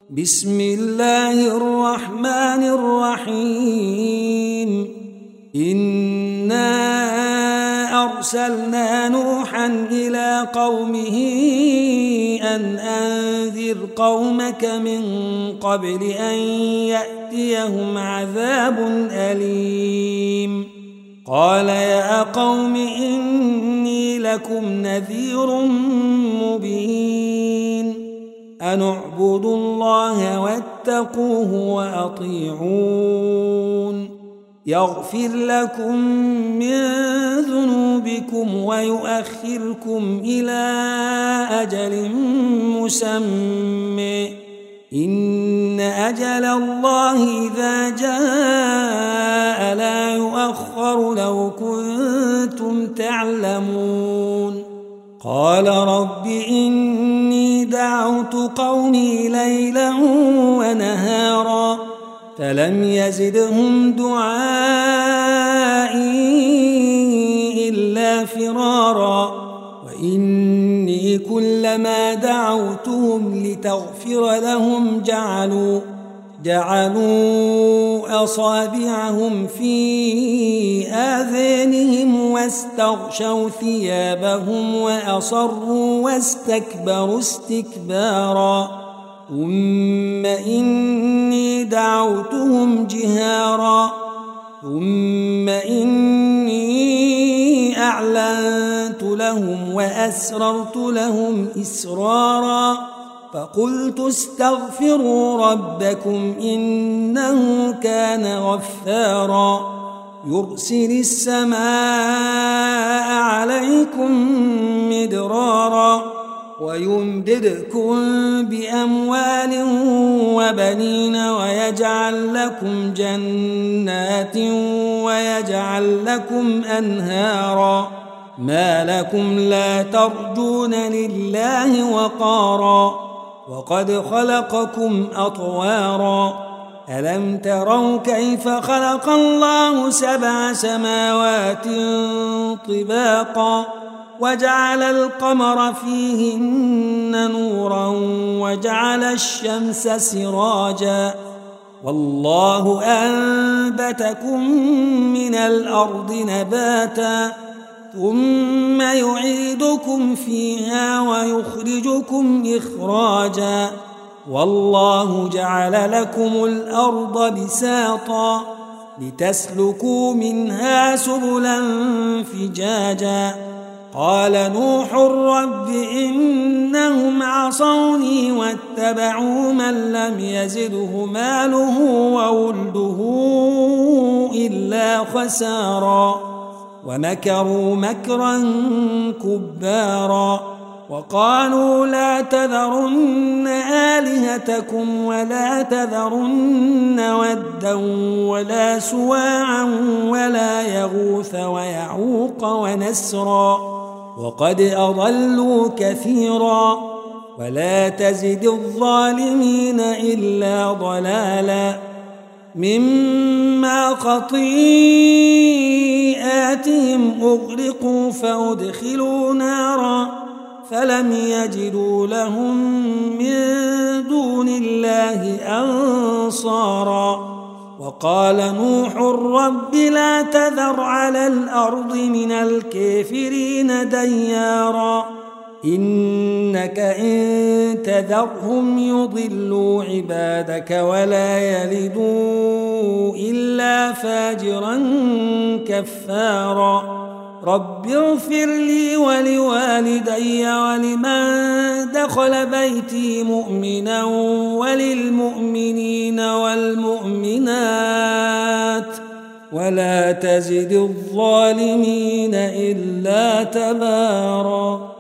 بسم الله الرحمن الرحيم إنا أرسلنا نوحا إلى قومه أن أنذر قومك من قبل أن يأتيهم عذاب أليم قال يا قوم إني لكم نذير مبين أن اعبدوا الله واتقوه وأطيعون يغفر لكم من ذنوبكم ويؤخركم إلى أجل مسمى إن أجل الله إذا جاء لا يؤخر لو كنتم تعلمون قال رب إني دعوت قومي ليلا ونهارا فلم يزدهم دعائي إلا فرارا وإني كلما دعوتهم لتغفر لهم جعلوا أصابعهم في آذانهم واستغشوا ثيابهم وأصروا واستكبروا استكبارا ثم إني دعوتهم جهارا ثم إني أعلنت لهم وأسررت لهم إسرارا فقلت استغفروا ربكم إنه كان غفارا يرسل السماء عليكم مدرارا ويمددكم بأموال وبنين ويجعل لكم جنات ويجعل لكم أنهارا ما لكم لا ترجون لله وقارا وقد خلقكم أطوارا ألم تروا كيف خلق الله 7 سماوات طباقا وجعل القمر فيهن نورا وجعل الشمس سراجا والله أنبتكم من الأرض نباتا ثم يعيدكم فيها ويخرجكم إخراجا والله جعل لكم الأرض بساطا لتسلكوا منها سبلا فجاجا قال نوح رب إنهم عصوني واتبعوا من لم يزده ماله وولده إلا خسارا ومكروا مكرا كبارا وقالوا لا تذرن آلهتكم ولا تذرن ودا ولا سواعا ولا يغوث ويعوق ونسرا وقد أضلوا كثيرا ولا تزد الظالمين إلا ضلالا مما خطيئاتهم أغرقوا فأدخلوا نارا فلم يجدوا لهم من دون الله أنصارا وقال نوح رب لا تذر على الأرض من الكافرين ديارا إنك إن تذرهم يضلوا عبادك ولا يلدوا إلا فاجرا كفارا رب اغفر لي ولوالدي ولمن دخل بيتي مؤمنا وللمؤمنين والمؤمنات ولا تزد الظالمين إلا تبارا.